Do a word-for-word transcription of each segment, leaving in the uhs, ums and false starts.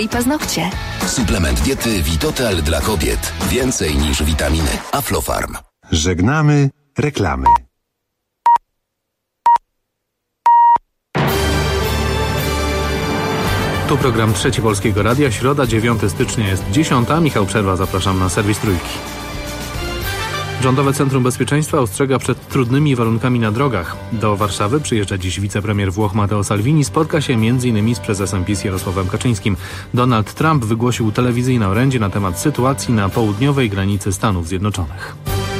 I paznokcie. Suplement diety Vitotal dla kobiet. Więcej niż witaminy. Aflofarm. Żegnamy reklamy. Tu program Trzeci Polskiego Radia. Środa, dziewiątego stycznia jest dziesiąta. Michał Przerwa, zapraszam na serwis Trójki. Rządowe Centrum Bezpieczeństwa ostrzega przed trudnymi warunkami na drogach. Do Warszawy przyjeżdża dziś wicepremier Włoch Matteo Salvini. Spotka się między innymi z prezesem PiS Jarosławem Kaczyńskim. Donald Trump wygłosił telewizyjne orędzie na temat sytuacji na południowej granicy Stanów Zjednoczonych.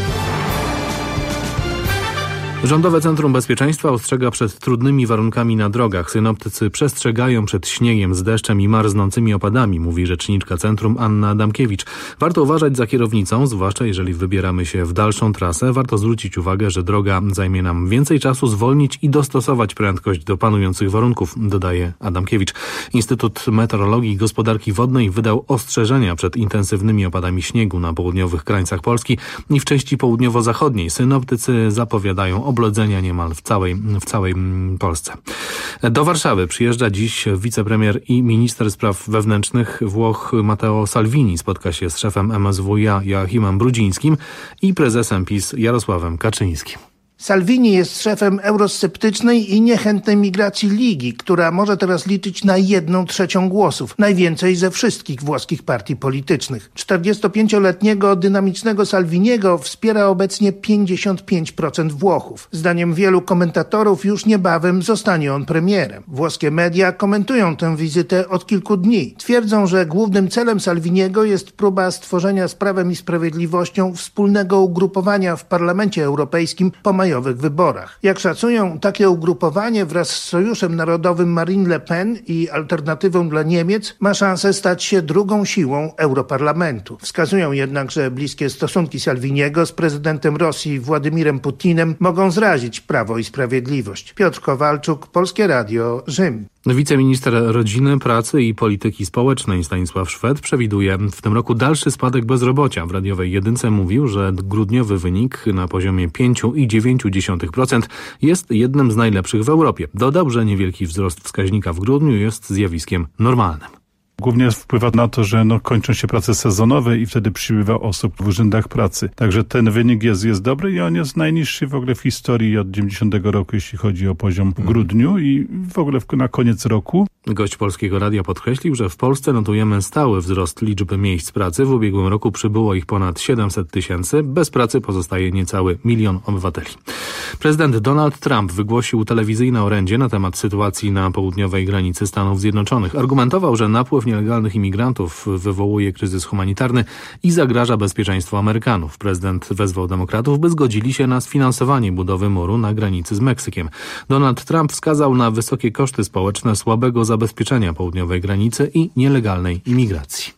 Rządowe Centrum Bezpieczeństwa ostrzega przed trudnymi warunkami na drogach. Synoptycy przestrzegają przed śniegiem z deszczem i marznącymi opadami, mówi rzeczniczka centrum Anna Adamkiewicz. Warto uważać za kierownicą, zwłaszcza jeżeli wybieramy się w dalszą trasę. Warto zwrócić uwagę, że droga zajmie nam więcej czasu, zwolnić i dostosować prędkość do panujących warunków, dodaje Adamkiewicz. Instytut Meteorologii i Gospodarki Wodnej wydał ostrzeżenia przed intensywnymi opadami śniegu na południowych krańcach Polski i w części południowo-zachodniej. Synoptycy zapowiadają oblodzenia niemal w całej, w całej Polsce. Do Warszawy przyjeżdża dziś wicepremier i minister spraw wewnętrznych Włoch Matteo Salvini. Spotka się z szefem M S W iA Joachimem Brudzińskim i prezesem PiS Jarosławem Kaczyńskim. Salvini jest szefem eurosceptycznej i niechętnej migracji Ligi, która może teraz liczyć na jedną trzecią głosów, najwięcej ze wszystkich włoskich partii politycznych. czterdziestopięcioletniego dynamicznego Salviniego wspiera obecnie pięćdziesiąt pięć procent Włochów. Zdaniem wielu komentatorów już niebawem zostanie on premierem. Włoskie media komentują tę wizytę od kilku dni. Twierdzą, że głównym celem Salviniego jest próba stworzenia z Prawem i Sprawiedliwością wspólnego ugrupowania w Parlamencie Europejskim po majowych wyborach. Jak szacują, takie ugrupowanie wraz z Sojuszem Narodowym Marine Le Pen i Alternatywą dla Niemiec ma szansę stać się drugą siłą Europarlamentu. Wskazują jednak, że bliskie stosunki Salviniego z prezydentem Rosji Władimirem Putinem mogą zrazić Prawo i Sprawiedliwość. Piotr Kowalczuk, Polskie Radio, Rzym. Wiceminister Rodziny, Pracy i Polityki Społecznej Stanisław Szwed przewiduje w tym roku dalszy spadek bezrobocia. W radiowej Jedynce mówił, że grudniowy wynik na poziomie pięć przecinek dziewięć procent jest jednym z najlepszych w Europie. Dodał, że niewielki wzrost wskaźnika w grudniu jest zjawiskiem normalnym. Głównie wpływa na to, że no, kończą się prace sezonowe i wtedy przybywa osób w urzędach pracy. Także ten wynik jest, jest dobry i on jest najniższy w ogóle w historii od dziewięćdziesiątego roku, jeśli chodzi o poziom w grudniu i w ogóle na koniec roku. Gość Polskiego Radia podkreślił, że w Polsce notujemy stały wzrost liczby miejsc pracy. W ubiegłym roku przybyło ich ponad siedemset tysięcy. Bez pracy pozostaje niecały milion obywateli. Prezydent Donald Trump wygłosił telewizyjne orędzie na temat sytuacji na południowej granicy Stanów Zjednoczonych. Argumentował, że napływ nielegalnych imigrantów wywołuje kryzys humanitarny i zagraża bezpieczeństwu Amerykanów. Prezydent wezwał demokratów, by zgodzili się na sfinansowanie budowy muru na granicy z Meksykiem. Donald Trump wskazał na wysokie koszty społeczne słabego zabezpieczenia południowej granicy i nielegalnej imigracji.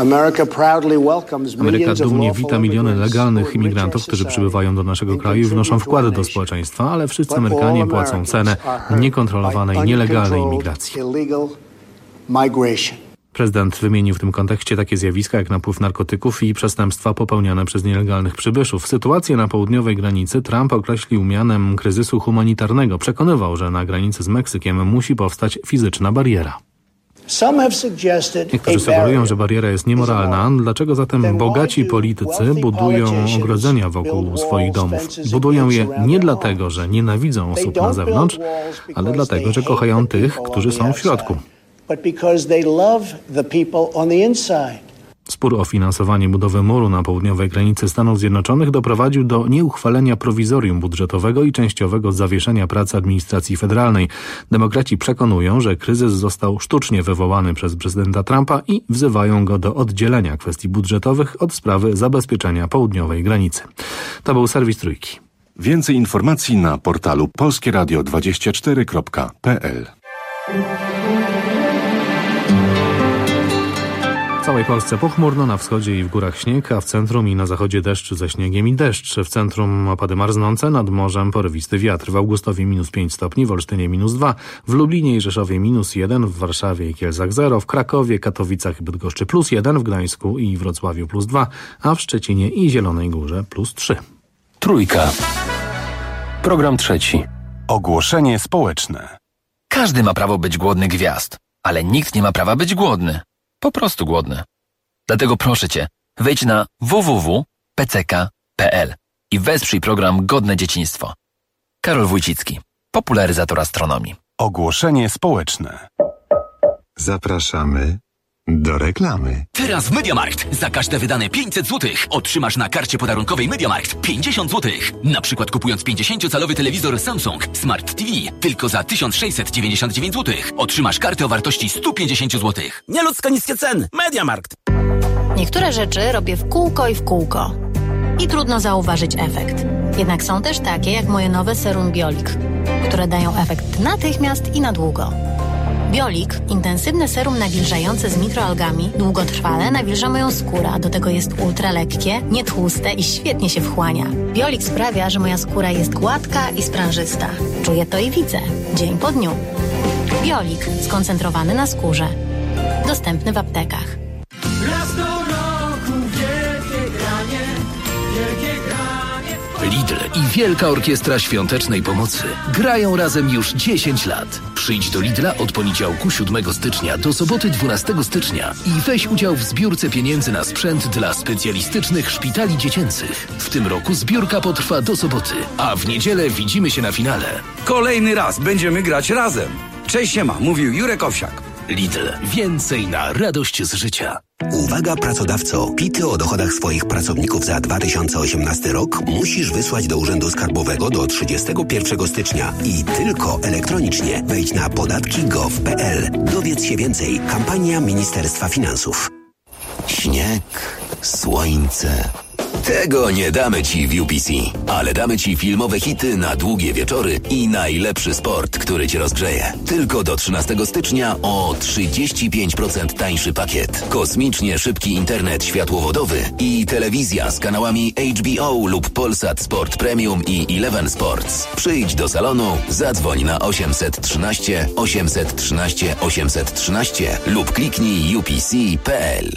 Ameryka dumnie wita miliony legalnych imigrantów, którzy przybywają do naszego kraju i wnoszą wkłady do społeczeństwa, ale wszyscy Amerykanie płacą cenę niekontrolowanej, nielegalnej imigracji. Prezydent wymienił w tym kontekście takie zjawiska jak napływ narkotyków i przestępstwa popełniane przez nielegalnych przybyszów. Sytuację na południowej granicy Trump określił mianem kryzysu humanitarnego. Przekonywał, że na granicy z Meksykiem musi powstać fizyczna bariera. Niektórzy sugerują, że bariera jest niemoralna. Dlaczego zatem bogaci politycy budują ogrodzenia wokół swoich domów? Budują je nie dlatego, że nienawidzą osób na zewnątrz, ale dlatego, że kochają tych, którzy są w środku. Spór o finansowanie budowy muru na południowej granicy Stanów Zjednoczonych doprowadził do nieuchwalenia prowizorium budżetowego i częściowego zawieszenia pracy administracji federalnej. Demokraci przekonują, że kryzys został sztucznie wywołany przez prezydenta Trumpa i wzywają go do oddzielenia kwestii budżetowych od sprawy zabezpieczenia południowej granicy. To był serwis Trójki. Więcej informacji na portalu polskieradio dwadzieścia cztery kropka p l. W całej Polsce pochmurno, na wschodzie i w górach śnieg, a w centrum i na zachodzie deszcz ze śniegiem i deszcz. W centrum opady marznące, nad morzem porywisty wiatr. W Augustowie minus pięć stopni, w Olsztynie minus dwa, w Lublinie i Rzeszowie minus jeden, w Warszawie i Kielcach zero, w Krakowie, Katowicach i Bydgoszczy plus jeden, w Gdańsku i Wrocławiu plus dwa, a w Szczecinie i Zielonej Górze plus trzy. Trójka. Program trzeci. Ogłoszenie społeczne. Każdy ma prawo być głodny gwiazd, ale nikt nie ma prawa być głodny. po prostu głodny. Dlatego proszę Cię, wejdź na w w w kropka p c k kropka p l i wesprzyj program Godne Dzieciństwo. Karol Wójcicki, popularyzator astronomii. Ogłoszenie społeczne. Zapraszamy do reklamy. Teraz w MediaMarkt za każde wydane pięćset złotych otrzymasz na karcie podarunkowej MediaMarkt pięćdziesiąt złotych. Na przykład kupując pięćdziesięciocalowy telewizor Samsung Smart T V tylko za tysiąc sześćset dziewięćdziesiąt dziewięć złotych otrzymasz kartę o wartości sto pięćdziesiąt złotych. Nieludzko niskie ceny. MediaMarkt. Niektóre rzeczy robię w kółko i w kółko. I trudno zauważyć efekt. Jednak są też takie jak moje nowe serum Biolik, które dają efekt natychmiast i na długo. Biolik, intensywne serum nawilżające z mikroalgami, długotrwale nawilża moją skórę, a do tego jest ultra lekkie, nietłuste i świetnie się wchłania. Biolik sprawia, że moja skóra jest gładka i sprężysta. Czuję to i widzę, dzień po dniu. Biolik, skoncentrowany na skórze. Dostępny w aptekach. Raz do roku wielkie granie, wielkie granie. Lidl i Wielka Orkiestra Świątecznej Pomocy grają razem już dziesięć lat. Przyjdź do Lidla od poniedziałku siódmego stycznia do soboty dwunastego stycznia i weź udział w zbiórce pieniędzy na sprzęt dla specjalistycznych szpitali dziecięcych. W tym roku zbiórka potrwa do soboty, a w niedzielę widzimy się na finale. Kolejny raz będziemy grać razem. Cześć, siema, mówił Jurek Owsiak. Lidl. Więcej na radość z życia. Uwaga pracodawco, pity o dochodach swoich pracowników za dwa tysiące osiemnasty rok musisz wysłać do Urzędu Skarbowego do trzydziestego pierwszego stycznia i tylko elektronicznie. Wejdź na podatki kropka gov kropka p l. Dowiedz się więcej. Kampania Ministerstwa Finansów. Śnieg, słońce. Tego nie damy Ci w U P C, ale damy Ci filmowe hity na długie wieczory i najlepszy sport, który Cię rozgrzeje. Tylko do trzynastego stycznia o trzydzieści pięć procent tańszy pakiet. Kosmicznie szybki internet światłowodowy i telewizja z kanałami H B O lub Polsat Sport Premium i Eleven Sports. Przyjdź do salonu, zadzwoń na osiemset trzynaście osiemset trzynaście osiemset trzynaście lub kliknij u p c kropka p l.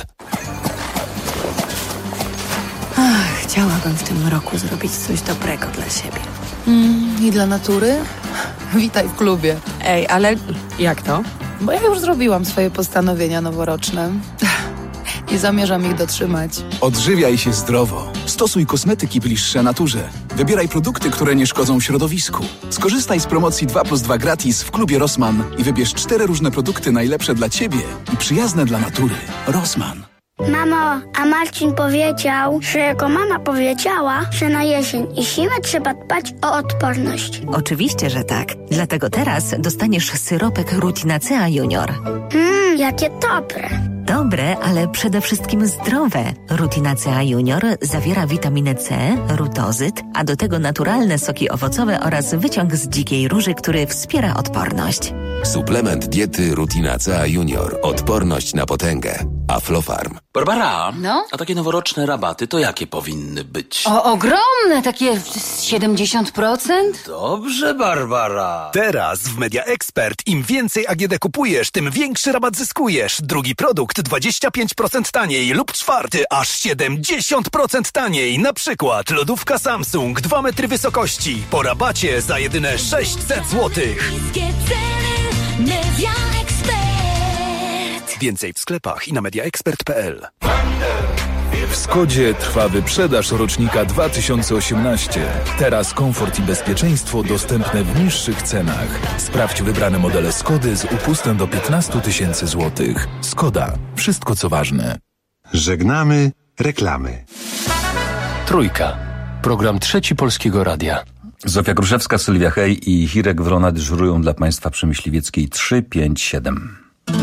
Ach, chciałabym w tym roku zrobić coś dobrego dla siebie. Mm, I dla natury? Witaj w klubie. Ej, ale jak to? Bo ja już zrobiłam swoje postanowienia noworoczne. Nie zamierzam ich dotrzymać. Odżywiaj się zdrowo. Stosuj kosmetyki bliższe naturze. Wybieraj produkty, które nie szkodzą środowisku. Skorzystaj z promocji dwa plus dwa gratis w klubie Rossmann i wybierz cztery różne produkty najlepsze dla Ciebie i przyjazne dla natury. Rossmann. Mamo, a Marcin powiedział, że jego mama powiedziała, że na jesień i zimę trzeba dbać o odporność. Oczywiście, że tak. Dlatego teraz dostaniesz syropek Rutinacea Junior. Mmm, jakie dobre. Dobre, ale przede wszystkim zdrowe. Rutinacea Junior zawiera witaminę C, rutozyt, a do tego naturalne soki owocowe oraz wyciąg z dzikiej róży, który wspiera odporność. Suplement diety Rutinacea Junior. Odporność na potęgę. Aflofarm. Barbara, no? a takie noworoczne rabaty to jakie powinny być? O, ogromne, takie siedemdziesiąt procent? Dobrze, Barbara. Teraz w Media Expert im więcej A G D kupujesz, tym większy rabat zyskujesz. Drugi produkt dwadzieścia pięć procent taniej lub czwarty aż siedemdziesiąt procent taniej. Na przykład lodówka Samsung dwa metry wysokości po rabacie za jedyne sześćset złotych. Media Expert. Więcej w sklepach i na media expert kropka p l. W Skodzie trwa wyprzedaż rocznika dwa tysiące osiemnaście. Teraz komfort i bezpieczeństwo dostępne w niższych cenach. Sprawdź wybrane modele Skody z upustem do piętnaście tysięcy złotych. Skoda. Wszystko co ważne. Żegnamy reklamy. Trójka. Program Trzeci Polskiego Radia. Zofia Gruszewska, Sylwia Hej i Hirek Wrona dyżurują dla Państwa przy Myśliwieckiej trzy pięć siedem.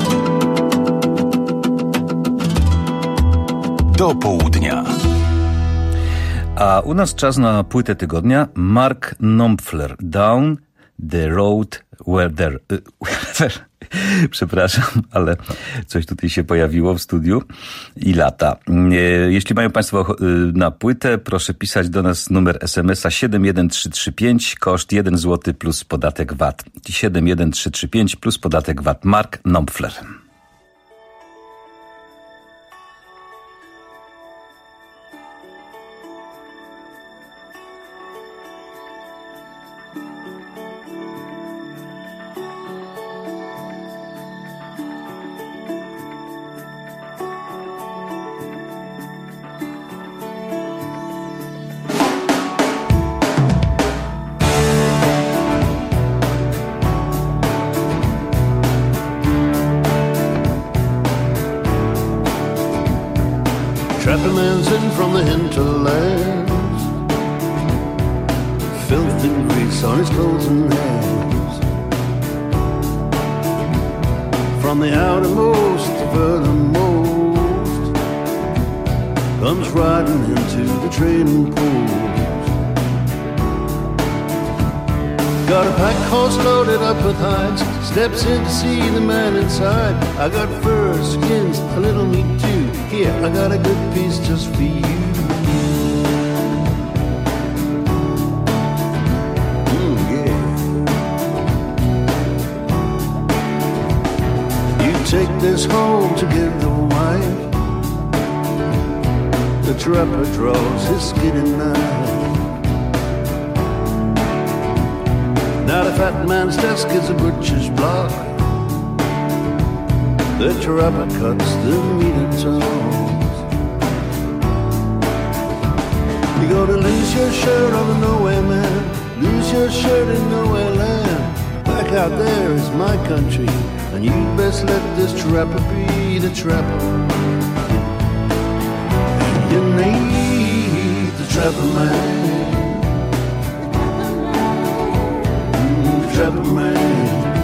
Do południa. A u nas czas na płytę tygodnia. Mark Knopfler, Down the Road Where There... Przepraszam, ale coś tutaj się pojawiło w studiu i lata. Jeśli mają Państwo na płytę, proszę pisać do nas numer es em es a siedem jeden trzy trzy pięć, koszt jeden złoty plus podatek V A T. siedem jeden trzy trzy pięć plus podatek V A T. Mark Knopfler. Trapper man sent from the hinterlands, filth and grease on his clothes and hands. From the outermost to furthermost comes riding into the trading post. Got a pack horse loaded up with hides, steps in to see the man inside. I got fur, skins, a little meat too. Here, I got a good piece just for you. Mm, yeah. You take this home to give the wife. The trapper draws his skinny knife. Now the fat man's desk is a butcher's block. The trapper cuts the meat and tones. You're gonna lose your shirt on the nowhere man, lose your shirt in nowhere land. Back out there is my country, and you'd best let this trapper be the trapper. You need the trapper man. Trapper man.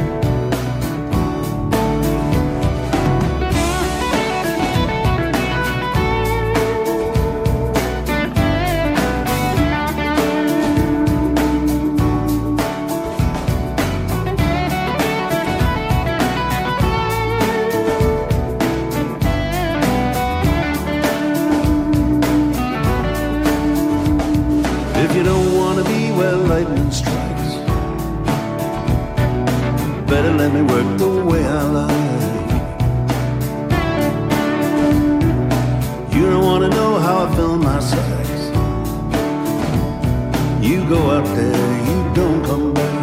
If you don't want to be where lightning strikes, better let me work the way I like. You don't want to know how I fill my sacks. You go out there, you don't come back.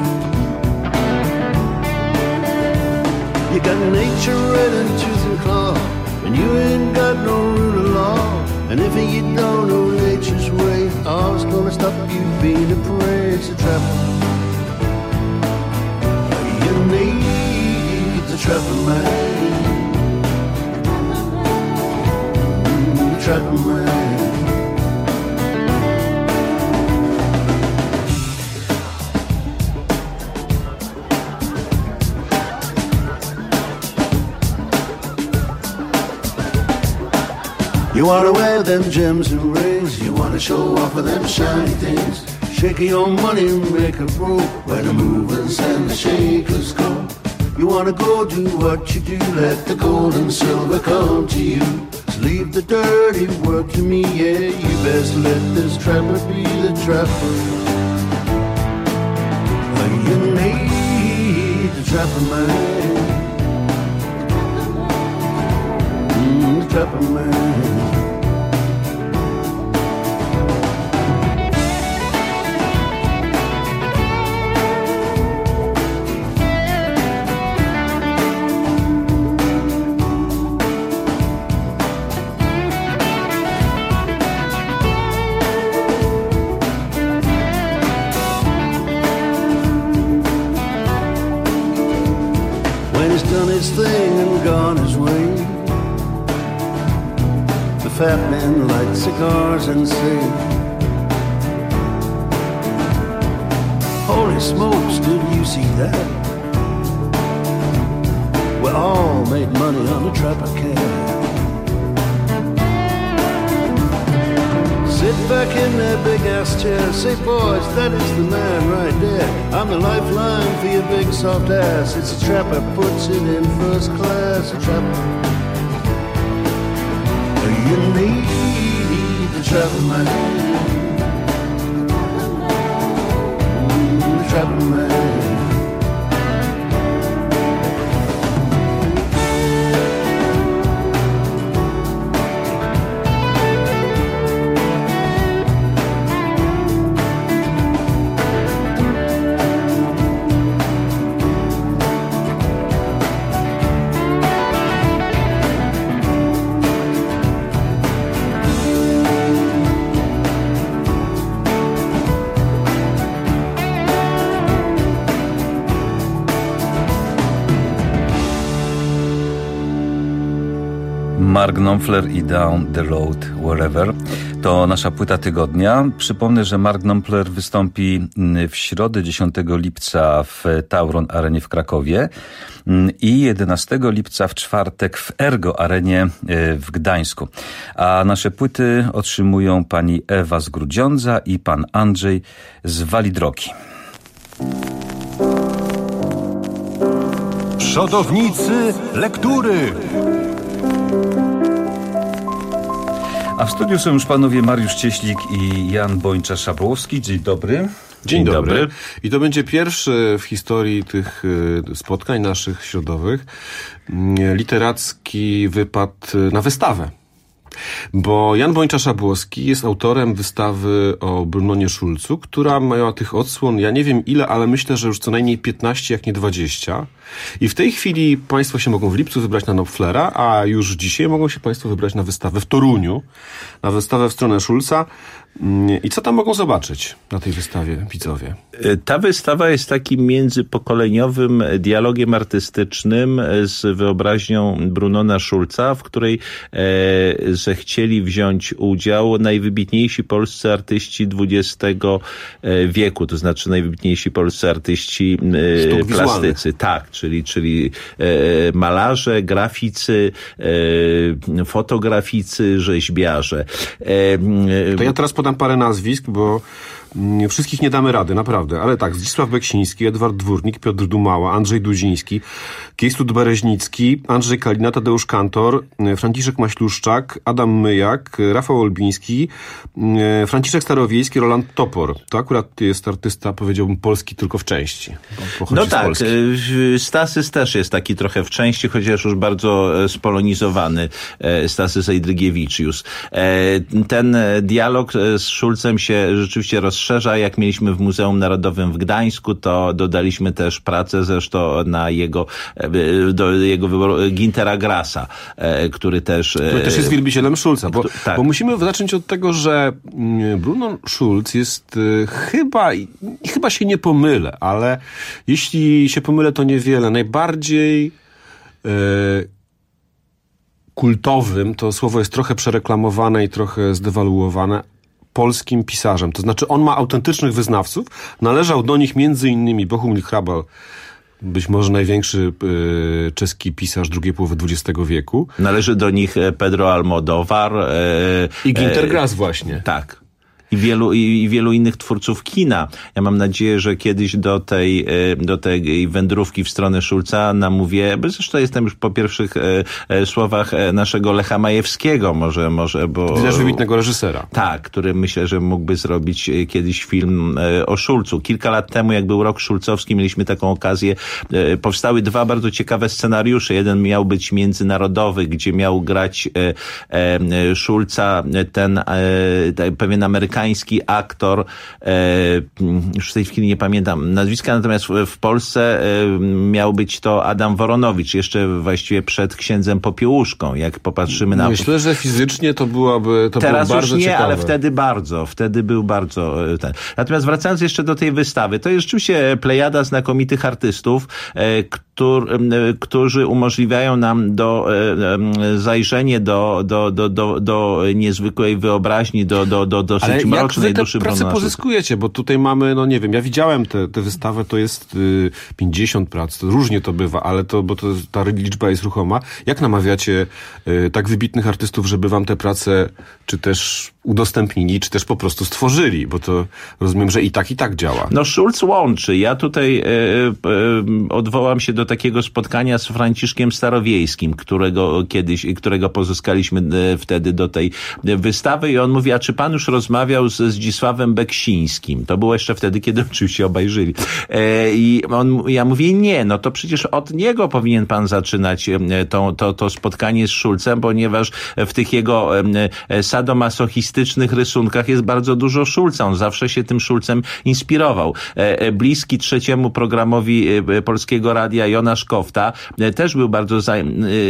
You got nature red and tooth and claw, and you ain't got no rule of law. And if you don't know nature's way, all's gonna stop you being a prey. It's a trapper. You need the trapper man. Mm, trapper man. You wanna wear them gems and rings, you wanna show off with them shiny things. Shake your money and make it roll when the movers and the shakers go. You wanna go do what you do, let the gold and silver come to you. So leave the dirty work to me, yeah, you best let this trapper be the trapper. You need the trapper man. Mm, the trapper man. His thing and gone his way, the fat men light cigars and say, holy smokes, did you see that? We all made money on the trapper cab. Sit back in that big ass chair, say boys, that is the man right there. I'm the lifeline for your big soft ass. It's a trapper, puts it in first class. A trapper. You need the trapper man. The trapper man. Mark Knopfler i Down the Road Wherever. To nasza płyta tygodnia. Przypomnę, że Mark Knopfler wystąpi w środę dziesiątego lipca w Tauron Arenie w Krakowie i jedenastego lipca w czwartek w Ergo Arenie w Gdańsku. A nasze płyty otrzymują pani Ewa z Grudziądza i pan Andrzej z Walidroki. Przodownicy lektury. A w studiu są już panowie Mariusz Cieślik i Jan Bończa-Szabłowski. Dzień dobry. Dzień, Dzień dobry. dobry. I to będzie pierwszy w historii tych spotkań naszych środowych literacki wypad na wystawę. Bo Jan Bończa-Szabłowski jest autorem wystawy o Brunonie Szulcu, która miała tych odsłon, ja nie wiem ile, ale myślę, że już co najmniej piętnaście, jak nie dwadzieścia. I w tej chwili państwo się mogą w lipcu wybrać na Knopflera, a już dzisiaj mogą się państwo wybrać na wystawę w Toruniu, na wystawę w stronę Szulca. I co tam mogą zobaczyć na tej wystawie widzowie? Ta wystawa jest takim międzypokoleniowym dialogiem artystycznym z wyobraźnią Brunona Szulca, w której e, zechcieli wziąć udział najwybitniejsi polscy artyści dwudziestego wieku, to znaczy najwybitniejsi polscy artyści e, plastycy. Tak, czyli, czyli e, malarze, graficy, e, fotograficy, rzeźbiarze. E, to ja teraz podam parę nazwisk, bo wszystkich nie damy rady, naprawdę. Ale tak, Zdzisław Beksiński, Edward Dwórnik, Piotr Dumała, Andrzej Dudziński, Kiejstud Bereźnicki, Andrzej Kalina, Tadeusz Kantor, Franciszek Maśluszczak, Adam Myjak, Rafał Olbiński, Franciszek Starowiejski, Roland Topor. To akurat jest artysta, powiedziałbym, polski tylko w części. No tak, Stasys też jest taki trochę w części, chociaż już bardzo spolonizowany. Stasys Eidrygiewiczius. Ten dialog z Szulcem się rzeczywiście rozszerza. Jak mieliśmy w Muzeum Narodowym w Gdańsku, to dodaliśmy też pracę zresztą na jego, do jego wyboru Gintera Grassa, który też... Który też jest wielbicielem Szulca, bo, tak. bo musimy zacząć od tego, że Bruno Szulc jest chyba, chyba się nie pomylę, ale jeśli się pomylę, to niewiele. Najbardziej e, kultowym, to słowo jest trochę przereklamowane i trochę zdewaluowane, polskim pisarzem. To znaczy on ma autentycznych wyznawców. Należał do nich między innymi Bohumil Hrabal, być może największy y, czeski pisarz drugiej połowy dwudziestego wieku. Należy do nich Pedro Almodóvar. E, I Ginter Grass właśnie. Tak. I wielu, i wielu innych twórców kina. Ja mam nadzieję, że kiedyś do tej, do tej wędrówki w stronę Szulca namówię, bo zresztą jestem już po pierwszych e, słowach naszego Lecha Majewskiego, może, może, bo... Też wybitnego reżysera. Tak, który myślę, że mógłby zrobić kiedyś film e, o Szulcu. Kilka lat temu, jak był rok szulcowski, mieliśmy taką okazję. E, powstały dwa bardzo ciekawe scenariusze. Jeden miał być międzynarodowy, gdzie miał grać e, e, Szulca ten e, pewien Amerykanin, aktor, e, już w tej chwili nie pamiętam nazwiska, natomiast w, w Polsce e, miał być to Adam Woronowicz, jeszcze właściwie przed Księdzem Popiełuszką, jak popatrzymy na... Myślę, że fizycznie to byłaby to Teraz było bardzo już nie, ciekawe. ale wtedy bardzo, wtedy był bardzo... Ten. Natomiast wracając jeszcze do tej wystawy, to jest rzeczywiście plejada znakomitych artystów, e, któr, e, którzy umożliwiają nam do e, zajrzenie do, do, do, do, do niezwykłej wyobraźni, do, do, do dosyć mrocznej jak wy duszy te prace Brunona. pozyskujecie, bo tutaj mamy, no nie wiem, ja widziałem tę wystawę, to jest y, pięćdziesiąt prac, to różnie to bywa, ale to, bo to, ta liczba jest ruchoma. Jak namawiacie y, tak wybitnych artystów, żeby wam te prace czy też udostępnili, czy też po prostu stworzyli, bo to rozumiem, że i tak, i tak działa. No Szulc łączy. Ja tutaj e, e, odwołam się do takiego spotkania z Franciszkiem Starowiejskim, którego kiedyś, którego pozyskaliśmy e, wtedy do tej wystawy i on mówi, a czy pan już rozmawiał z Zdzisławem Beksińskim? To było jeszcze wtedy, kiedy oczywiście obaj żyli. E, I on, ja mówię, nie, no to przecież od niego powinien pan zaczynać to, to, to spotkanie z Szulcem, ponieważ w tych jego e, sadomasochistycznych realistycznych rysunkach jest bardzo dużo Szulca. On zawsze się tym Szulcem inspirował. Bliski trzeciemu programowi Polskiego Radia Jonasz Kofta też był bardzo za,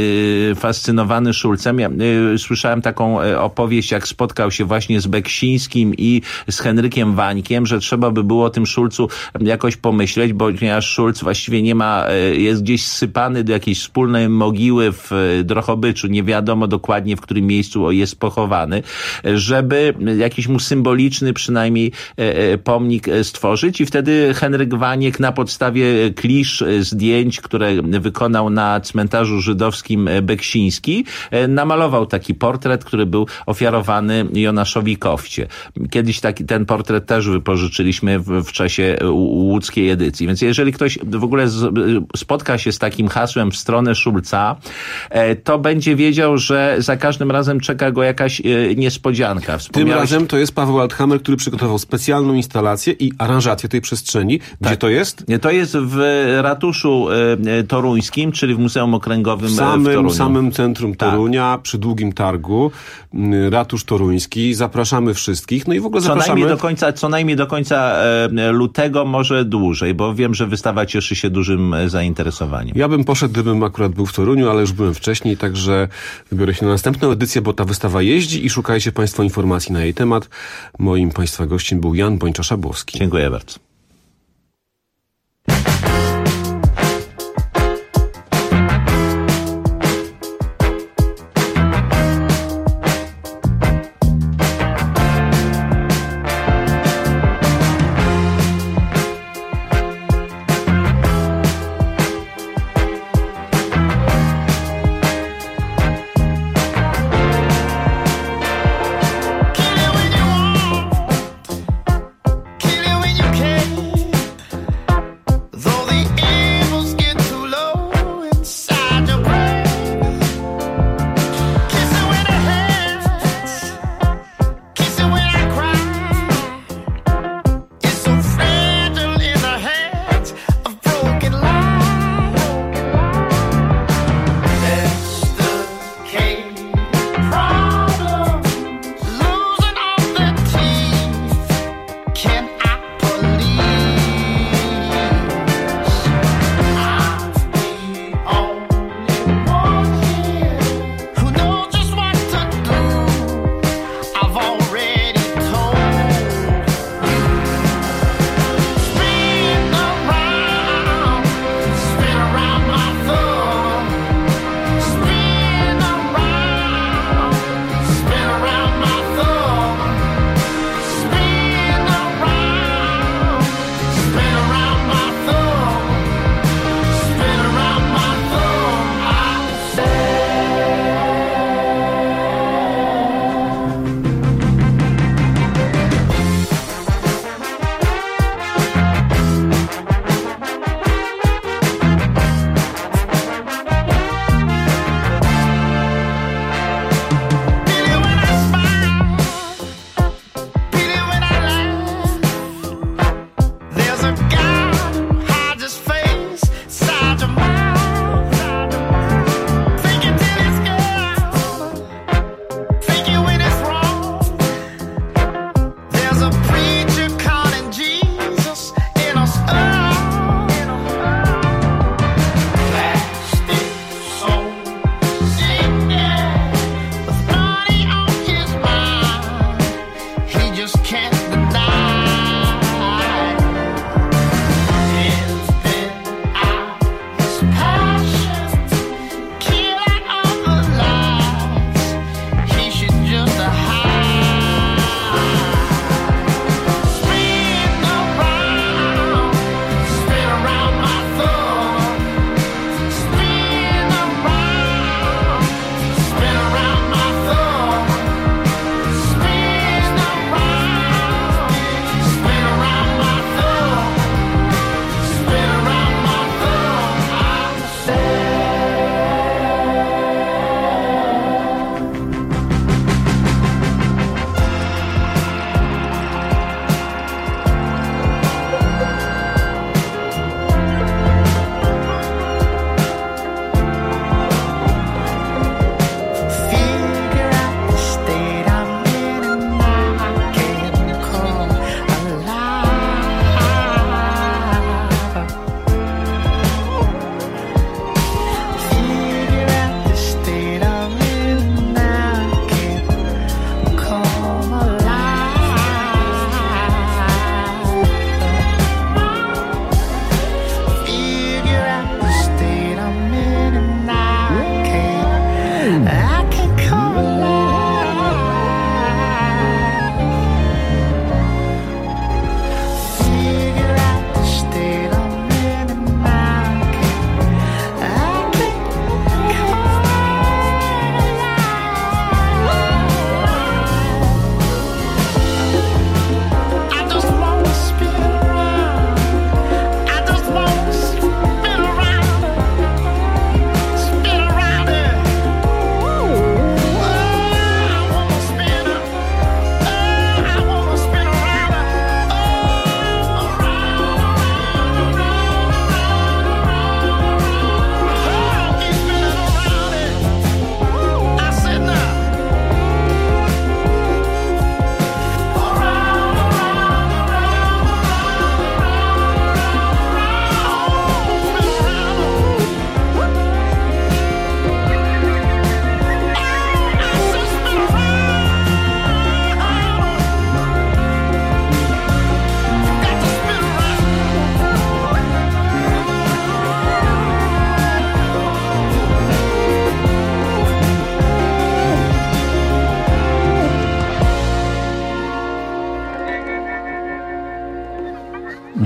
fascynowany Szulcem. Ja słyszałem taką opowieść, jak spotkał się właśnie z Beksińskim i z Henrykiem Wańkiem, że trzeba by było o tym Szulcu jakoś pomyśleć, bo ponieważ Szulc właściwie nie ma, jest gdzieś zsypany do jakiejś wspólnej mogiły w Drohobyczu, nie wiadomo dokładnie, w którym miejscu jest pochowany, żeby jakiś mu symboliczny przynajmniej pomnik stworzyć i wtedy Henryk Waniek na podstawie klisz zdjęć, które wykonał na cmentarzu żydowskim Beksiński, namalował taki portret, który był ofiarowany Jonaszowi Kofcie. Kiedyś taki, ten portret też wypożyczyliśmy w, w czasie łódzkiej edycji. Więc jeżeli ktoś w ogóle z, spotka się z takim hasłem w stronę Szulca, to będzie wiedział, że za każdym razem czeka go jakaś niespodzianka. Tym razem to jest Paweł Althammer, który przygotował specjalną instalację i aranżację tej przestrzeni. Gdzie tak. to jest? To jest w ratuszu toruńskim, czyli w Muzeum Okręgowym w, samym, w Toruniu. W samym centrum Torunia, tak. przy Długim Targu, ratusz toruński. Zapraszamy wszystkich. No i w ogóle co zapraszamy... Najmniej do końca, co najmniej do końca lutego, może dłużej, bo wiem, że wystawa cieszy się dużym zainteresowaniem. Ja bym poszedł, gdybym akurat był w Toruniu, ale już byłem wcześniej, także wybiorę się na następną edycję, bo ta wystawa jeździ i szukajcie Państwo informacji na jej temat. Moim Państwa gościem był Jan Bończa-Szabłowski. Dziękuję bardzo. Kill it when you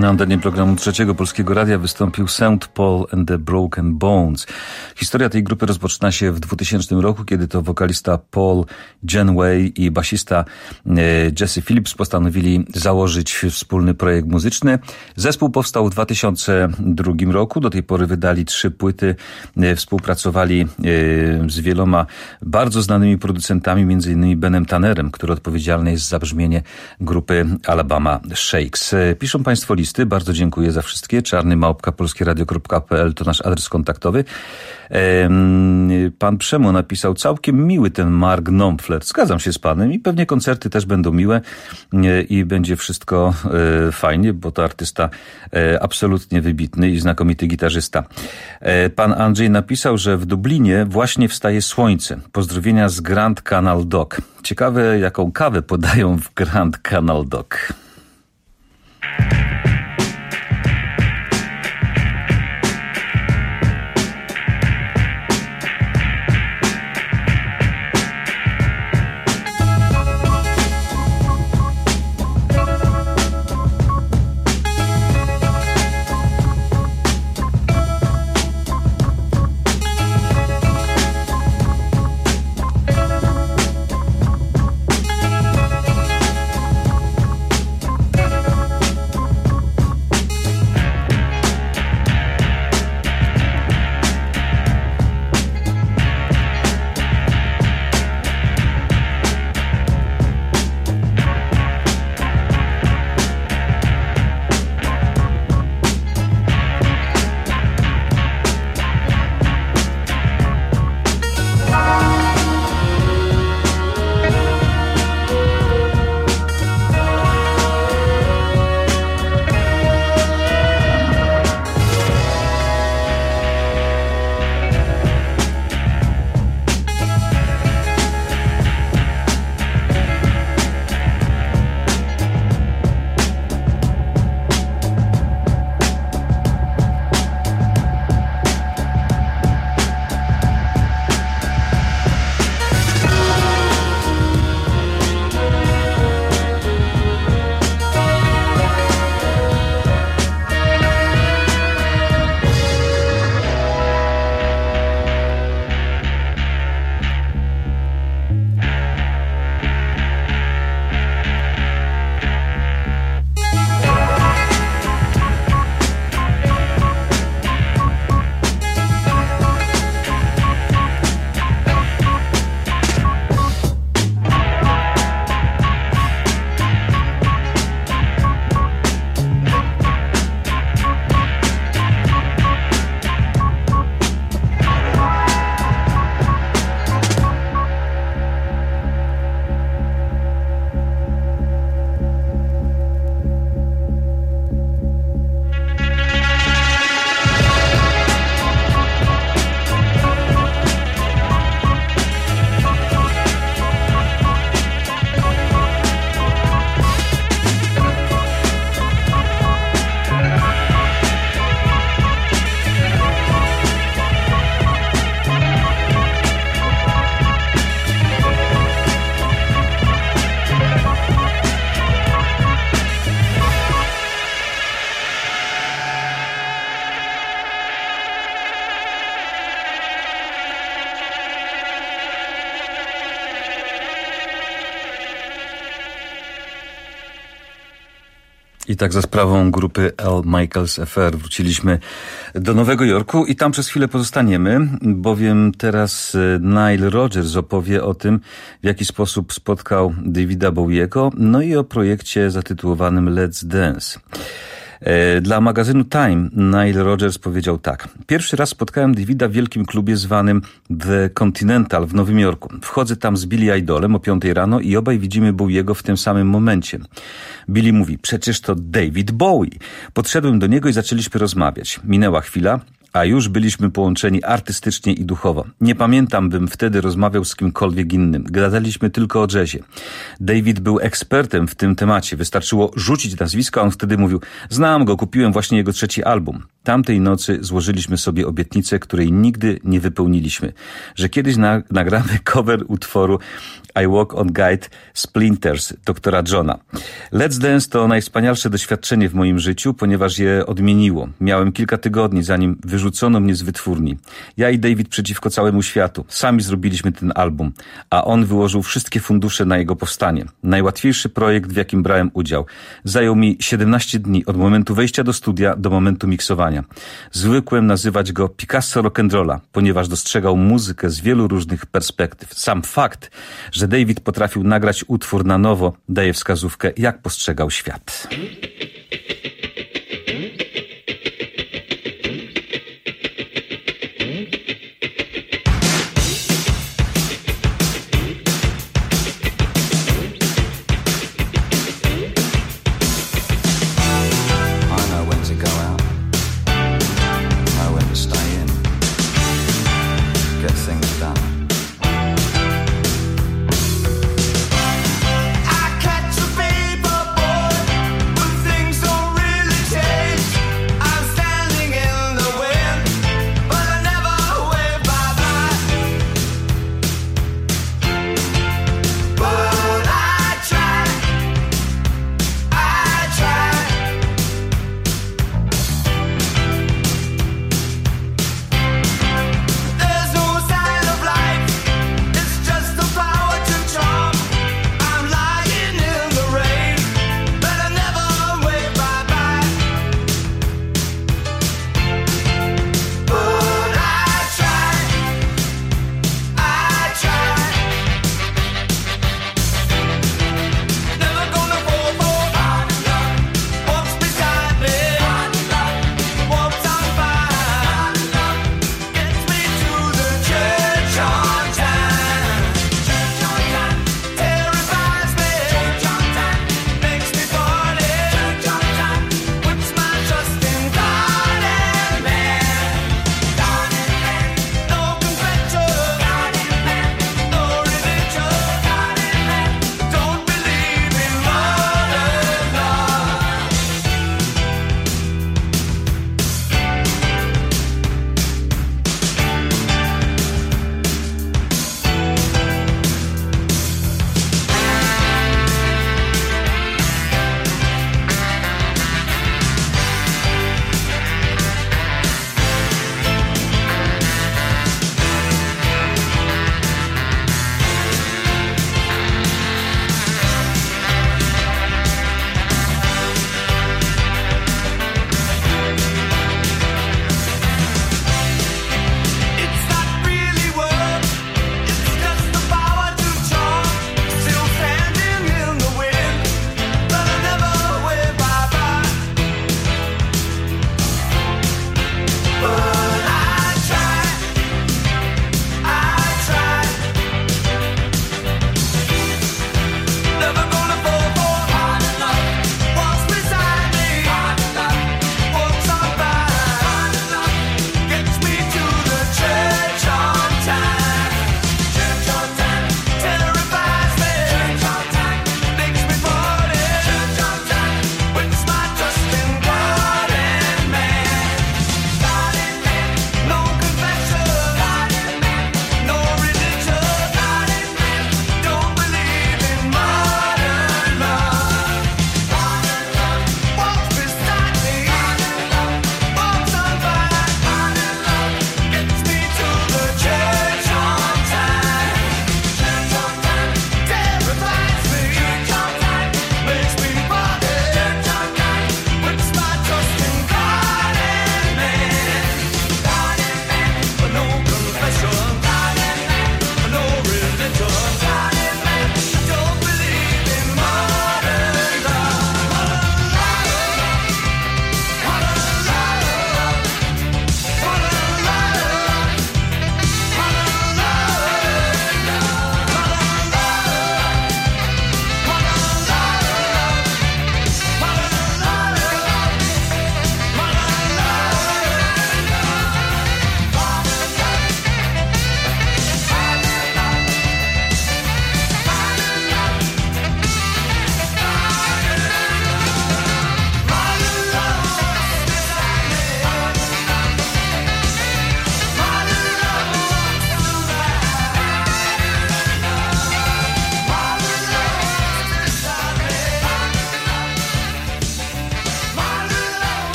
Na antenie programu Trzeciego Polskiego Radia wystąpił Saint Paul and the Broken Bones. Historia tej grupy rozpoczyna się w dwutysięcznym roku, kiedy to wokalista Paul Genway i basista Jesse Phillips postanowili założyć wspólny projekt muzyczny. Zespół powstał w dwa tysiące drugim roku. Do tej pory wydali trzy płyty. Współpracowali z wieloma bardzo znanymi producentami, między innymi Benem Tannerem, który odpowiedzialny jest za brzmienie grupy Alabama Shakes. Piszą Państwo listy, bardzo dziękuję za wszystkie. czarny małpka polskieradio kropka p l to nasz adres kontaktowy. Pan Przemo napisał, całkiem miły ten Mark Knopfler. Zgadzam się z panem i pewnie koncerty też będą miłe i będzie wszystko fajnie, bo to artysta absolutnie wybitny i znakomity gitarzysta. Pan Andrzej napisał, że w Dublinie właśnie wstaje słońce. Pozdrowienia z Grand Canal Dock. Ciekawe, jaką kawę podają w Grand Canal Dock. I tak za sprawą grupy Al Michaels Affair wróciliśmy do Nowego Jorku i tam przez chwilę pozostaniemy, bowiem teraz Nile Rodgers opowie o tym, w jaki sposób spotkał Davida Bowiego, no i o projekcie zatytułowanym Let's Dance. Dla magazynu Time Nile Rodgers powiedział tak. Pierwszy raz spotkałem Davida w wielkim klubie zwanym The Continental w Nowym Jorku. Wchodzę tam z Billy Idolem o piątej rano i obaj widzimy Bowiego w tym samym momencie. Billy mówi, przecież to David Bowie. Podszedłem do niego i zaczęliśmy rozmawiać. Minęła chwila, a już byliśmy połączeni artystycznie i duchowo. Nie pamiętam, bym wtedy rozmawiał z kimkolwiek innym. Gadaliśmy tylko o jazzie. David był ekspertem w tym temacie. Wystarczyło rzucić nazwisko, a on wtedy mówił, znam go, kupiłem właśnie jego trzeci album. Tamtej nocy złożyliśmy sobie obietnicę, której nigdy nie wypełniliśmy, że kiedyś na, nagramy cover utworu I Walk on Guide Splinters doktora Johna. Let's Dance to najwspanialsze doświadczenie w moim życiu, ponieważ je odmieniło. Miałem kilka tygodni, zanim wyrzucono mnie z wytwórni. Ja i David przeciwko całemu światu. Sami zrobiliśmy ten album, a on wyłożył wszystkie fundusze na jego powstanie. Najłatwiejszy projekt, w jakim brałem udział. Zajął mi siedemnaście dni od momentu wejścia do studia do momentu miksowania. Zwykłem nazywać go Picasso rock'n'rolla, ponieważ dostrzegał muzykę z wielu różnych perspektyw. Sam fakt, że David potrafił nagrać utwór na nowo, daje wskazówkę, jak postrzegał świat. I catch a paper boy who thinks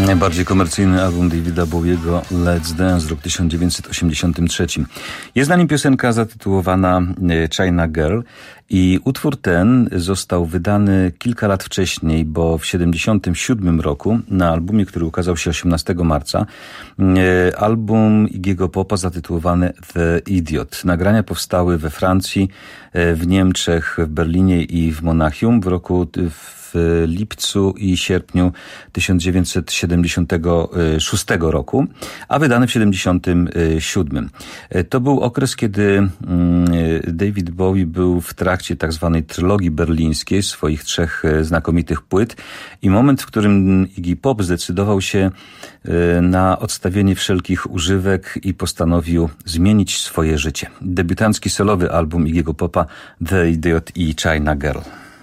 Najbardziej komercyjny album Davida Bowiego Let's Dance, rok tysiąc dziewięćset osiemdziesiąty trzeci. Jest na nim piosenka zatytułowana China Girl i utwór ten został wydany kilka lat wcześniej, bo w siedemdziesiątym siódmym roku na albumie, który ukazał się osiemnastego marca, album Iggy'ego Popa zatytułowany The Idiot. Nagrania powstały we Francji, w Niemczech, w Berlinie i w Monachium w roku w lipcu i sierpniu tysiąc dziewięćset siedemdziesiątego szóstego roku, a wydany w siedemdziesiątym siódmym. To był okres, kiedy David Bowie był w trakcie tak zwanej trylogii berlińskiej, swoich trzech znakomitych płyt i moment, w którym Iggy Pop zdecydował się na odstawienie wszelkich używek i postanowił zmienić swoje życie. Debiutancki solowy album Iggy'ego Popa The Idiot i China Girl.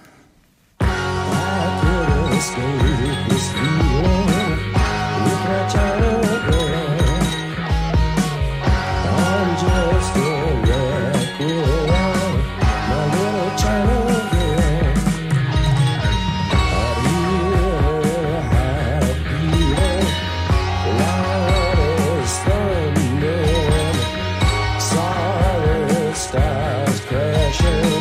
Escape this feeling with my China girl. I'm just a wreck without my little China girl. I hear her heart beating loud as thunder. Solid stars crashing.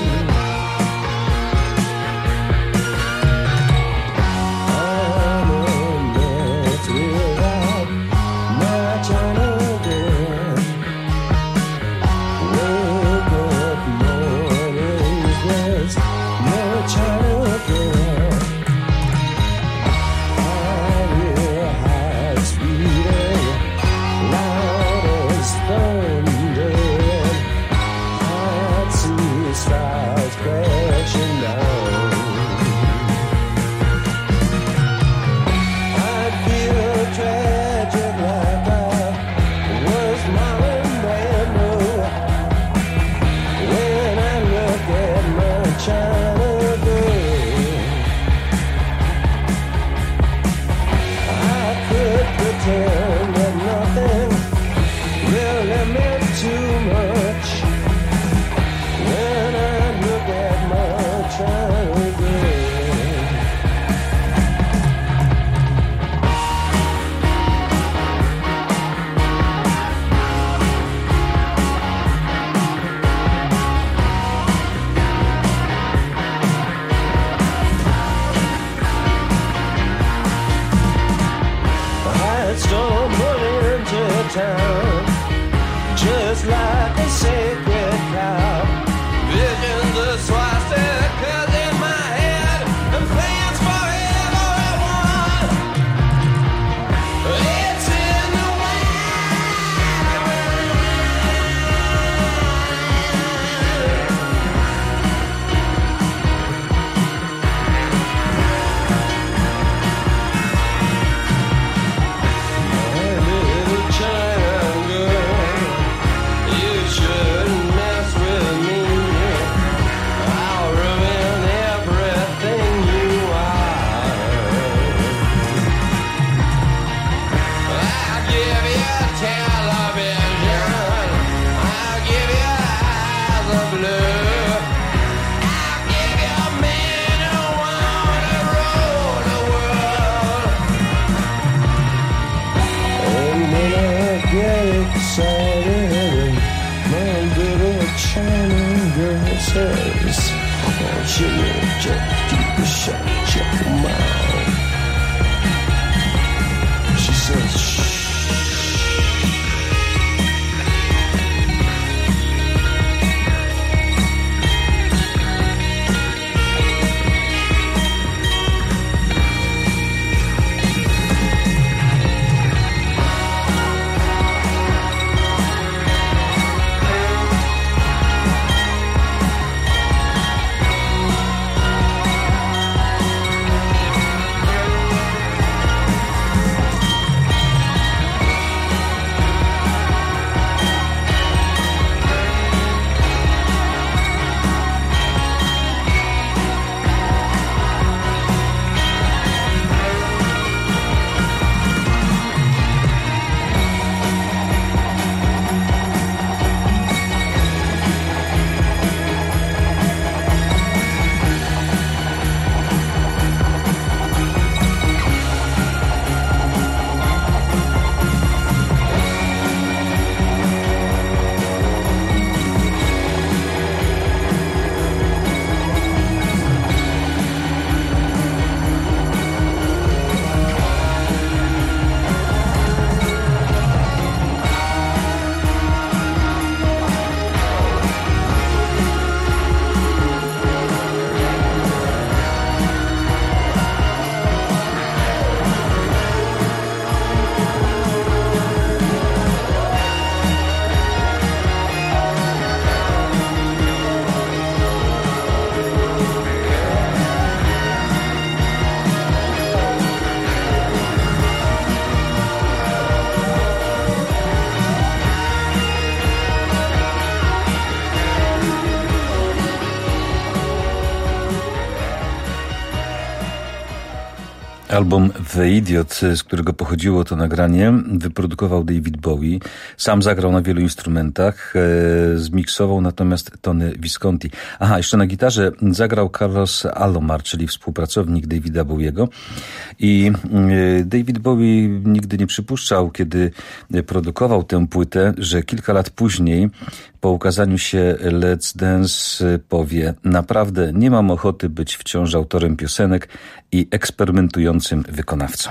Album The Idiot, z którego pochodziło to nagranie, wyprodukował David Bowie. Sam zagrał na wielu instrumentach, e, zmiksował natomiast Tony Visconti. Aha, jeszcze na gitarze zagrał Carlos Alomar, czyli współpracownik Davida Bowiego. I e, David Bowie nigdy nie przypuszczał, kiedy produkował tę płytę, że kilka lat później, po ukazaniu się Let's Dance, powie: naprawdę nie mam ochoty być wciąż autorem piosenek i eksperymentującym wykonawcą.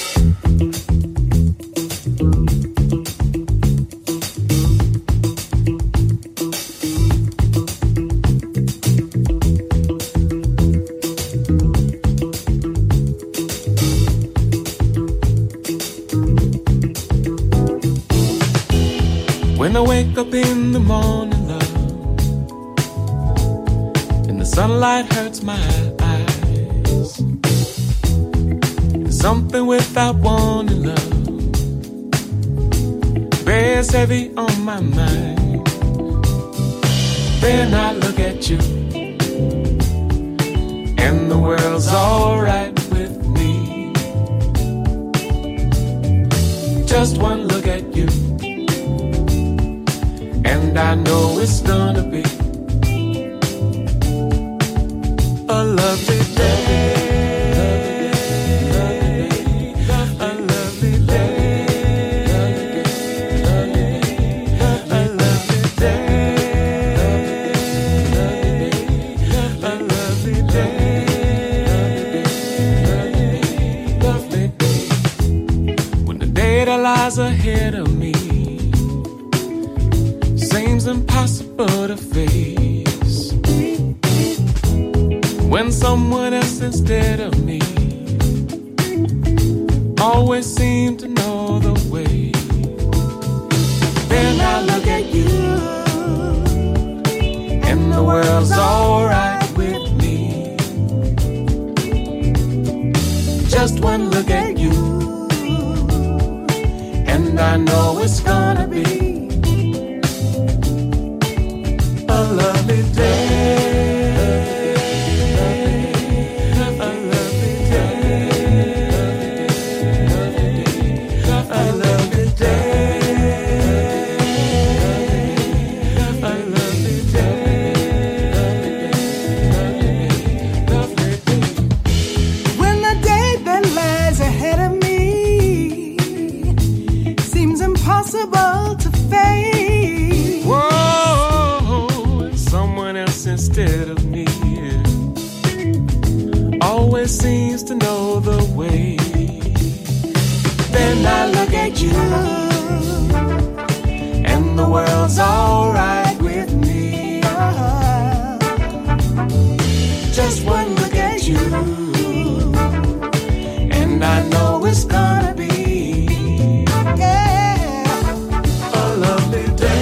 When I wake up in the morning, love, and the sunlight hurts my eyes, something without warning, love, bears heavy on my mind. Then I look at you, and the world's alright with me. Just one look at you, and I know it's gonna be a lovely day. A lovely day. A lovely day. A lovely day. Lovely day. When the day that lies ahead of me seems impossible to face, when someone else instead of me always seems to know the way. Then I look at you, and the world's alright with me. Just one look at you, and I know it's gonna be a lovely day. A lovely day. A lovely day. A lovely day. Lovely day. When the day that lies ahead of me seems impossible to face. Whoa, someone else instead of me always seems to know the way. Then I look at you, and the world's alright with me. Just one look at you, and I know it's gonna be, yeah, a lovely day.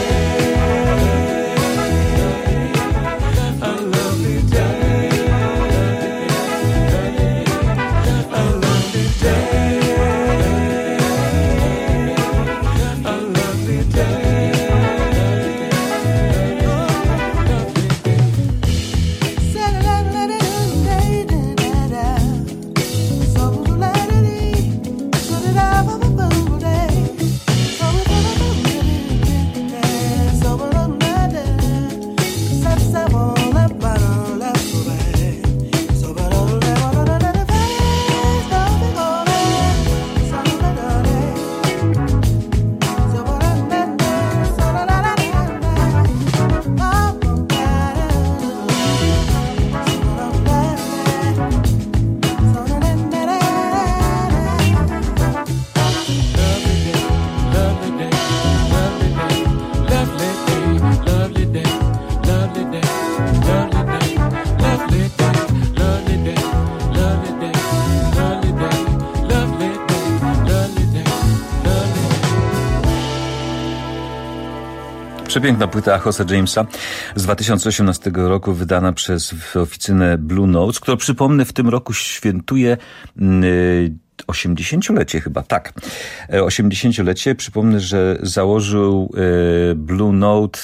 Przepiękna płyta Jose Jamesa z dwa tysiące osiemnastego roku, wydana przez oficynę Blue Notes, która, przypomnę, w tym roku świętuje yy, osiemdziesięciolecie chyba, tak. osiemdziesięciolecie. Przypomnę, że założył Blue Note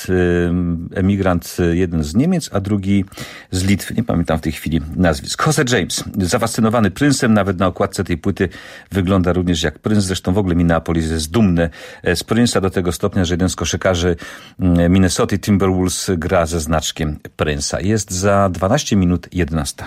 emigrant, jeden z Niemiec, a drugi z Litwy. Nie pamiętam w tej chwili nazwisk. Jose James, zafascynowany Prince'em, nawet na okładce tej płyty wygląda również jak Prince. Zresztą w ogóle Minneapolis jest dumny z Prince'a do tego stopnia, że jeden z koszykarzy Minnesota Timberwolves gra ze znaczkiem Prince'a. Jest za dwanaście minut jedenasta.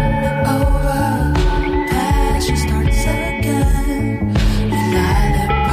Over, past just starts again. You lie there.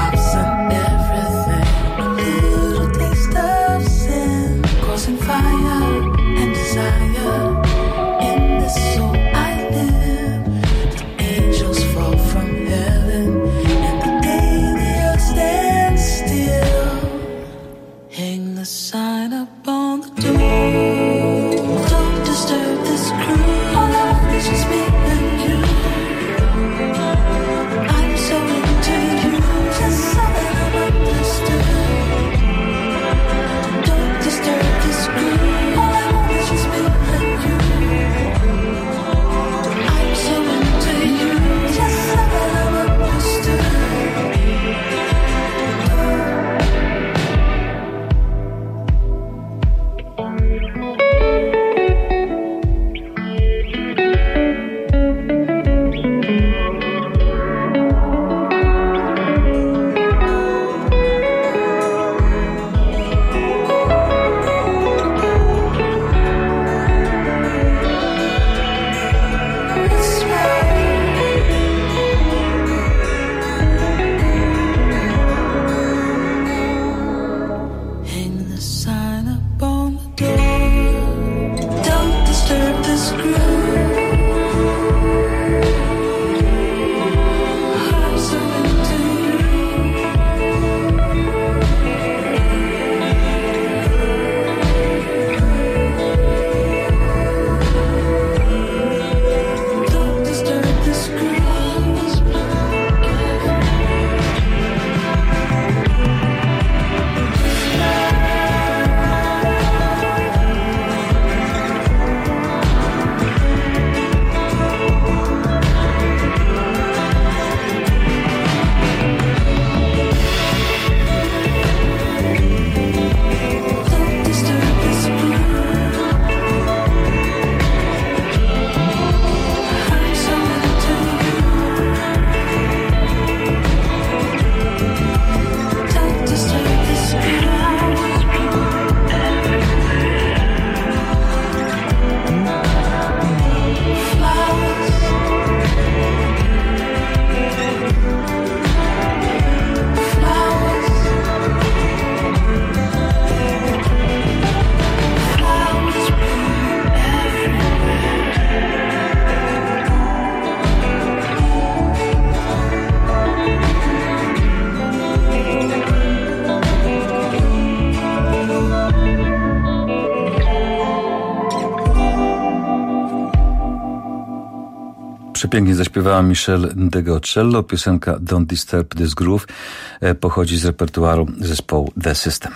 Przepięknie zaśpiewała Michelle Degocello. Piosenka Don't Disturb This Groove pochodzi z repertuaru zespołu The System.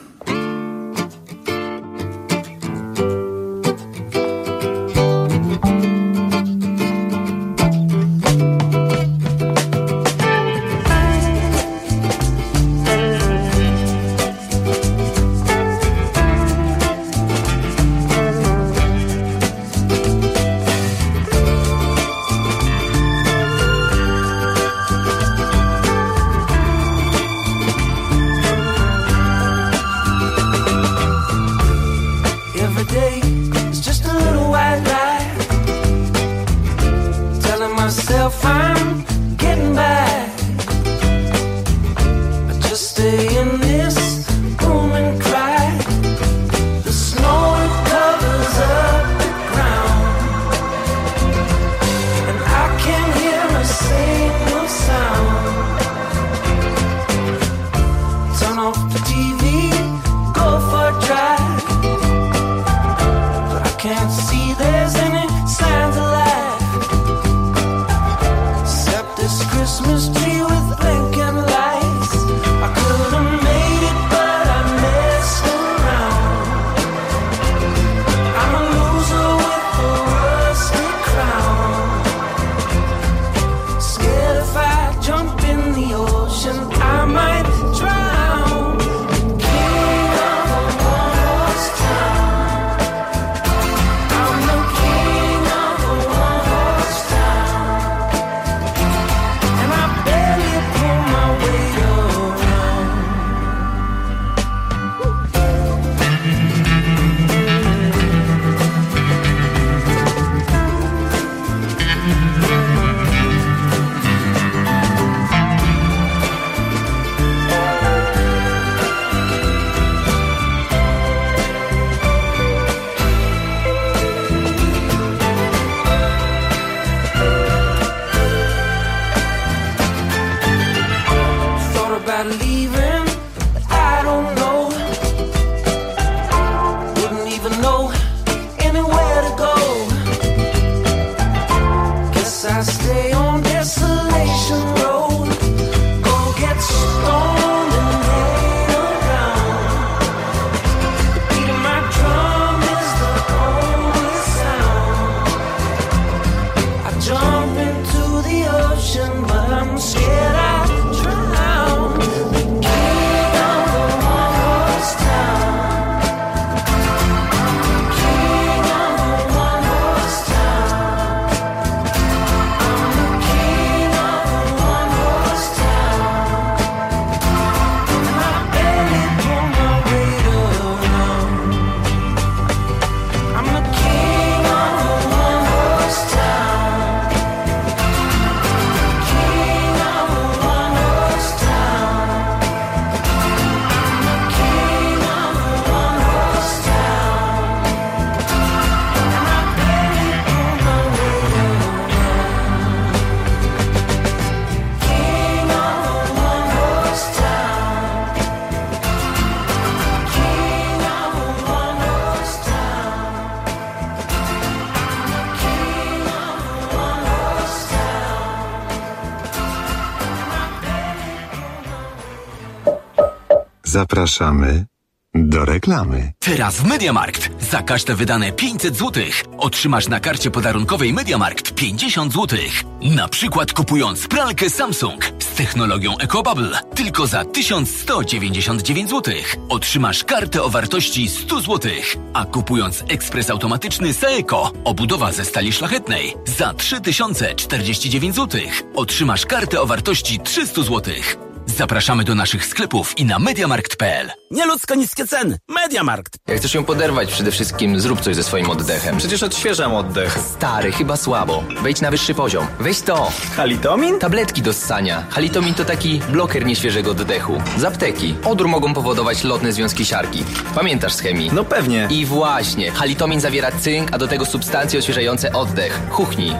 Zapraszamy do reklamy. Teraz w MediaMarkt za każde wydane pięćset złotych otrzymasz na karcie podarunkowej MediaMarkt pięćdziesiąt złotych. Na przykład kupując pralkę Samsung z technologią EcoBubble tylko za tysiąc sto dziewięćdziesiąt dziewięć złotych otrzymasz kartę o wartości sto złotych, a kupując ekspres automatyczny Saeco obudowa ze stali szlachetnej za trzy tysiące czterdzieści dziewięć złotych otrzymasz kartę o wartości trzysta złotych. Zapraszamy do naszych sklepów i na mediamarkt kropka p l. Nieludzko niskie ceny. MediaMarkt. Jak chcesz ją poderwać, przede wszystkim zrób coś ze swoim oddechem. Przecież odświeżam oddech. Stary, chyba słabo. Wejdź na wyższy poziom. Weź to. Halitomin? Tabletki do ssania. Halitomin to taki bloker nieświeżego oddechu. Z apteki. Odór mogą powodować lotne związki siarki. Pamiętasz z chemii? No pewnie. I właśnie. Halitomin zawiera cynk, a do tego substancje odświeżające oddech. Chuchnij.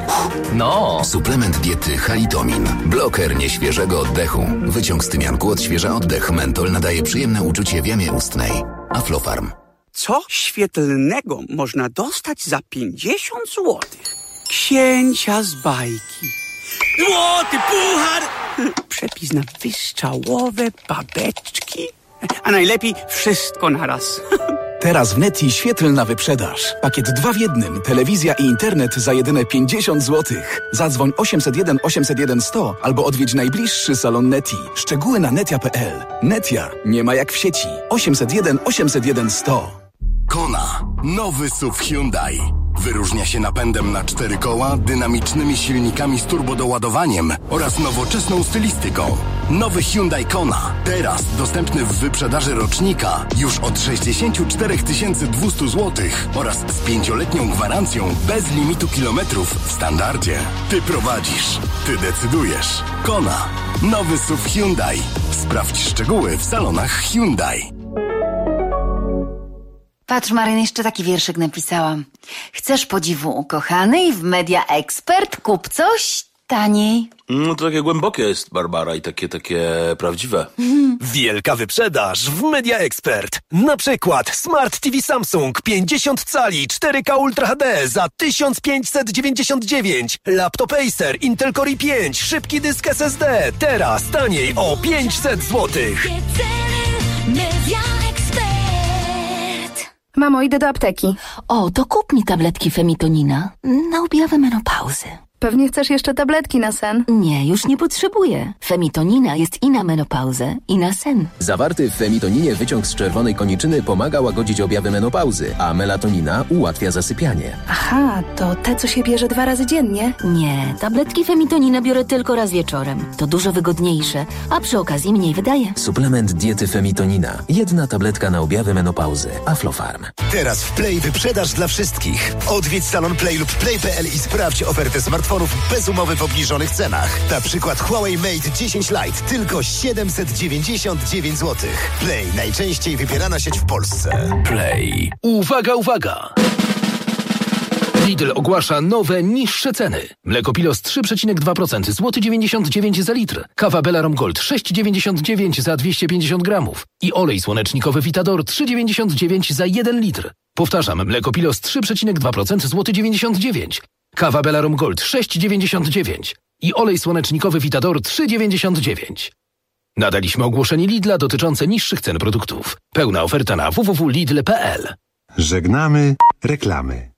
No. Suplement diety Halitomin. Bloker nieświeżego oddechu. Wyciąg z tymianku odświeża oddech. Mentol nadaje przyjemne uczucie w jamie ustnej. Aflofarm. Co świetlnego można dostać za pięćdziesiąt złotych? księcia z bajki. Złoty puchar! Przepis na wystrzałowe babeczki. A najlepiej wszystko naraz. Teraz w Neti świetlna wyprzedaż. Pakiet dwa w jednym. Telewizja i internet za jedyne pięćdziesiąt złotych. Zadzwoń osiemset jeden osiemset jeden sto albo odwiedź najbliższy salon Neti. Szczegóły na netia kropka p l. Netia nie ma jak w sieci. osiemset jeden osiemset jeden sto. Kona. Nowy S U V Hyundai. Wyróżnia się napędem na cztery koła, dynamicznymi silnikami z turbodoładowaniem oraz nowoczesną stylistyką. Nowy Hyundai Kona. Teraz dostępny w wyprzedaży rocznika już od sześćdziesiąt cztery tysiące dwieście złotych oraz z pięcioletnią gwarancją bez limitu kilometrów w standardzie. Ty prowadzisz. Ty decydujesz. Kona. Nowy S U V Hyundai. Sprawdź szczegóły w salonach Hyundai. Patrz, Maryn, jeszcze taki wierszyk napisałam. Chcesz podziwu ukochanej w Media Expert? Kup coś taniej. No to takie głębokie jest, Barbara, i takie, takie prawdziwe. Wielka wyprzedaż w Media Expert. Na przykład Smart T V Samsung pięćdziesiąt cali cztery K Ultra H D za tysiąc pięćset dziewięćdziesiąt dziewięć. Laptop Acer Intel Core i pięć, szybki dysk S S D. Teraz taniej o pięćset złotych. Media Expert. Mamo, idę do apteki. O, to kup mi tabletki Femitonina na objawę menopauzy. Pewnie chcesz jeszcze tabletki na sen? Nie, już nie potrzebuję. Femitonina jest i na menopauzę, i na sen. Zawarty w femitoninie wyciąg z czerwonej koniczyny pomaga łagodzić objawy menopauzy, a melatonina ułatwia zasypianie. Aha, to te, co się bierze dwa razy dziennie? Nie, tabletki Femitonina biorę tylko raz wieczorem. To dużo wygodniejsze, a przy okazji mniej wydaje. Suplement diety Femitonina. Jedna tabletka na objawy menopauzy. Aflofarm. Teraz w Play wyprzedaż dla wszystkich. Odwiedź salon Play lub play kropka p l i sprawdź ofertę smartfonów bez umowy w obniżonych cenach. Na przykład Huawei Mate dziesięć Lite tylko siedemset dziewięćdziesiąt dziewięć złotych. Play, najczęściej wybierana sieć w Polsce. Play. Uwaga, uwaga! Lidl ogłasza nowe, niższe ceny. Mleko Pilos trzy przecinek dwa procent, złoty dziewięćdziesiąt dziewięć za litr. Kawa Belarom Gold sześć dziewięćdziesiąt dziewięć za dwieście pięćdziesiąt gramów. I olej słonecznikowy Vitador trzy dziewięćdziesiąt dziewięć za jeden litr. Powtarzam, mleko Pilos trzy przecinek dwa procent, złoty dziewięćdziesiąt dziewięć. Kawa Belarom Gold sześć dziewięćdziesiąt dziewięć. I olej słonecznikowy Vitador trzy dziewięćdziesiąt dziewięć. Nadaliśmy ogłoszenie Lidla dotyczące niższych cen produktów. Pełna oferta na w w w kropka lidl kropka p l. Żegnamy reklamy.